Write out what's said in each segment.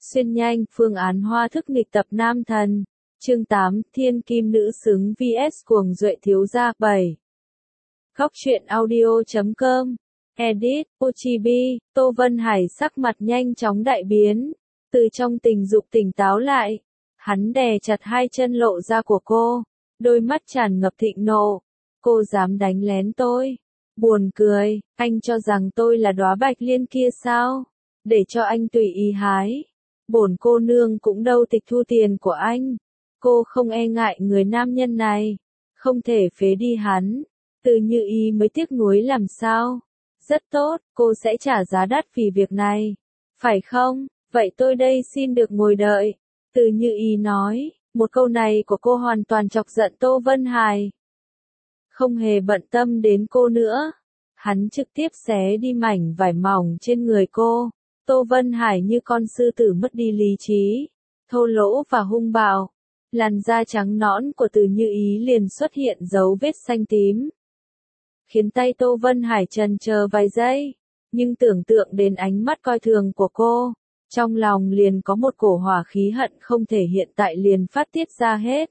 Xuyên nhanh, phương án hoa thức nghịch tập nam thần. Chương 8, thiên kim nữ xứng vs cuồng duệ thiếu gia 7. Góc truyện audio.com. Edit, Ochibi, Tô Vân Hải sắc mặt nhanh chóng đại biến. Từ trong tình dục tỉnh táo lại. Hắn đè chặt hai chân lộ ra của cô. Đôi mắt tràn ngập thịnh nộ. Cô dám đánh lén tôi. Buồn cười, anh cho rằng tôi là đóa bạch liên kia sao? Để cho anh tùy ý hái. Bổn cô nương cũng đâu tịch thu tiền của anh. Cô không e ngại người nam nhân này. Không thể phế đi hắn. Từ Như Ý mới tiếc nuối làm sao? Rất tốt, cô sẽ trả giá đắt vì việc này. Phải không? Vậy tôi đây xin được ngồi đợi. Từ Như Ý nói, một câu này của cô hoàn toàn chọc giận Tô Vân Hải. Không hề bận tâm đến cô nữa. Hắn trực tiếp xé đi mảnh vải mỏng trên người cô. Tô Vân Hải như con sư tử mất đi lý trí. Thô lỗ và hung bạo. Làn da trắng nõn của Từ Như Ý liền xuất hiện dấu vết xanh tím. Khiến tay Tô Vân Hải chần chờ vài giây. Nhưng tưởng tượng đến ánh mắt coi thường của cô. Trong lòng liền có một cổ hỏa khí hận không thể hiện tại liền phát tiết ra hết.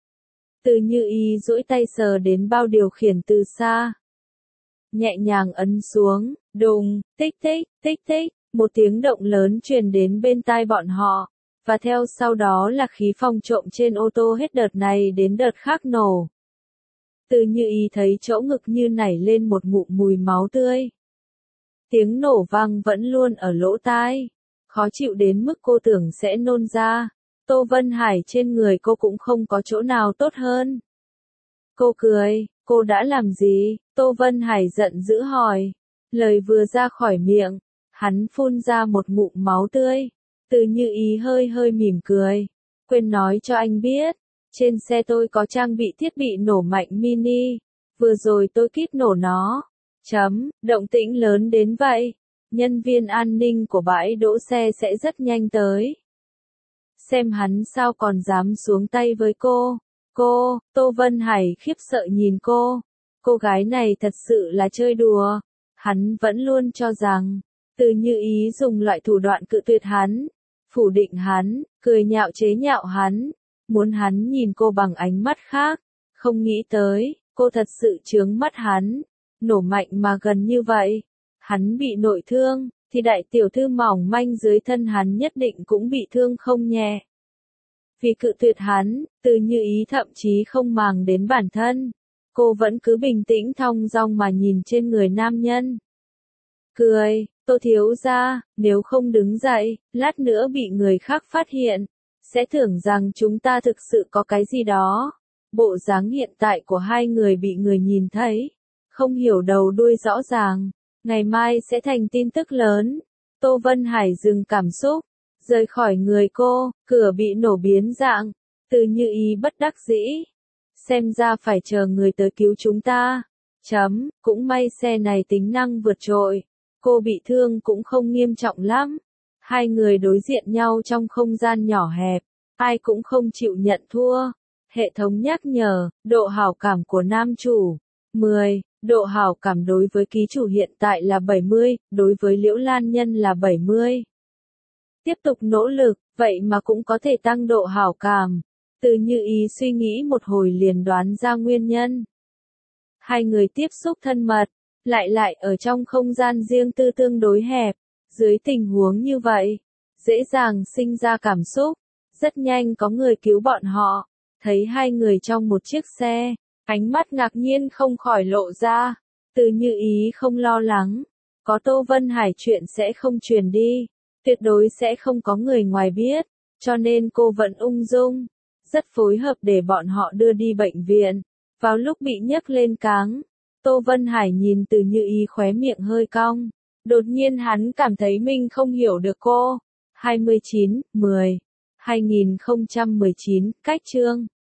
Từ Như Ý duỗi tay sờ đến bao điều khiển từ xa. Nhẹ nhàng ấn xuống, đùng, tích tích, tích tích, một tiếng động lớn truyền đến bên tai bọn họ. Và theo sau đó là khí phong trộm trên ô tô hết đợt này đến đợt khác nổ. Từ Như Ý thấy chỗ ngực như nảy lên một ngụm mùi máu tươi. Tiếng nổ vang vẫn luôn ở lỗ tai. Khó chịu đến mức cô tưởng sẽ nôn ra. Tô Vân Hải trên người cô cũng không có chỗ nào tốt hơn. Cô cười, cô đã làm gì? Tô Vân Hải giận dữ hỏi. Lời vừa ra khỏi miệng, hắn phun ra một ngụm máu tươi. Từ Như Ý hơi hơi mỉm cười. Quên nói cho anh biết, trên xe tôi có trang bị thiết bị nổ mạnh mini. Vừa rồi tôi kíp nổ nó. Động tĩnh lớn đến vậy. Nhân viên an ninh của bãi đỗ xe sẽ rất nhanh tới. Xem hắn sao còn dám xuống tay với cô. Tô Vân Hải khiếp sợ nhìn cô. Cô gái này thật sự là chơi đùa. Hắn vẫn luôn cho rằng, Từ Như Ý dùng loại thủ đoạn cự tuyệt hắn, phủ định hắn, cười nhạo chế nhạo hắn, muốn hắn nhìn cô bằng ánh mắt khác. Không nghĩ tới, cô thật sự chướng mắt hắn. Nổ mạnh mà gần như vậy. Hắn bị nội thương, thì đại tiểu thư mỏng manh dưới thân hắn nhất định cũng bị thương không nhẹ. Vì cự tuyệt hắn, Từ Như Ý thậm chí không màng đến bản thân. Cô vẫn cứ bình tĩnh thong dong mà nhìn trên người nam nhân. Cười, Tô thiếu gia, nếu không đứng dậy, lát nữa bị người khác phát hiện, sẽ tưởng rằng chúng ta thực sự có cái gì đó. Bộ dáng hiện tại của hai người bị người nhìn thấy, không hiểu đầu đuôi rõ ràng, ngày mai sẽ thành tin tức lớn. Tô Vân Hải dừng cảm xúc, rời khỏi người cô, cửa bị nổ biến dạng. Từ Như Ý bất đắc dĩ. Xem ra phải chờ người tới cứu chúng ta. Cũng may xe này tính năng vượt trội. Cô bị thương cũng không nghiêm trọng lắm. Hai người đối diện nhau trong không gian nhỏ hẹp. Ai cũng không chịu nhận thua. Hệ thống nhắc nhở, độ hảo cảm của nam chủ. 10. Độ hảo cảm đối với ký chủ hiện tại là 70, đối với Liễu Lan Nhân là 70. Tiếp tục nỗ lực, vậy mà cũng có thể tăng độ hảo cảm. Từ Như Ý suy nghĩ một hồi liền đoán ra nguyên nhân. Hai người tiếp xúc thân mật, lại ở trong không gian riêng tư tương đối hẹp. Dưới tình huống như vậy, dễ dàng sinh ra cảm xúc. Rất nhanh có người cứu bọn họ. Thấy hai người trong một chiếc xe, ánh mắt ngạc nhiên không khỏi lộ ra. Từ Như Ý không lo lắng. Có Tô Vân Hải chuyện sẽ không truyền đi. Tuyệt đối sẽ không có người ngoài biết. Cho nên cô vẫn ung dung. Rất phối hợp để bọn họ đưa đi bệnh viện. Vào lúc bị nhấc lên cáng, Tô Vân Hải nhìn Từ Như Ý khóe miệng hơi cong. Đột nhiên hắn cảm thấy mình không hiểu được cô. 29/10/2019, cách chương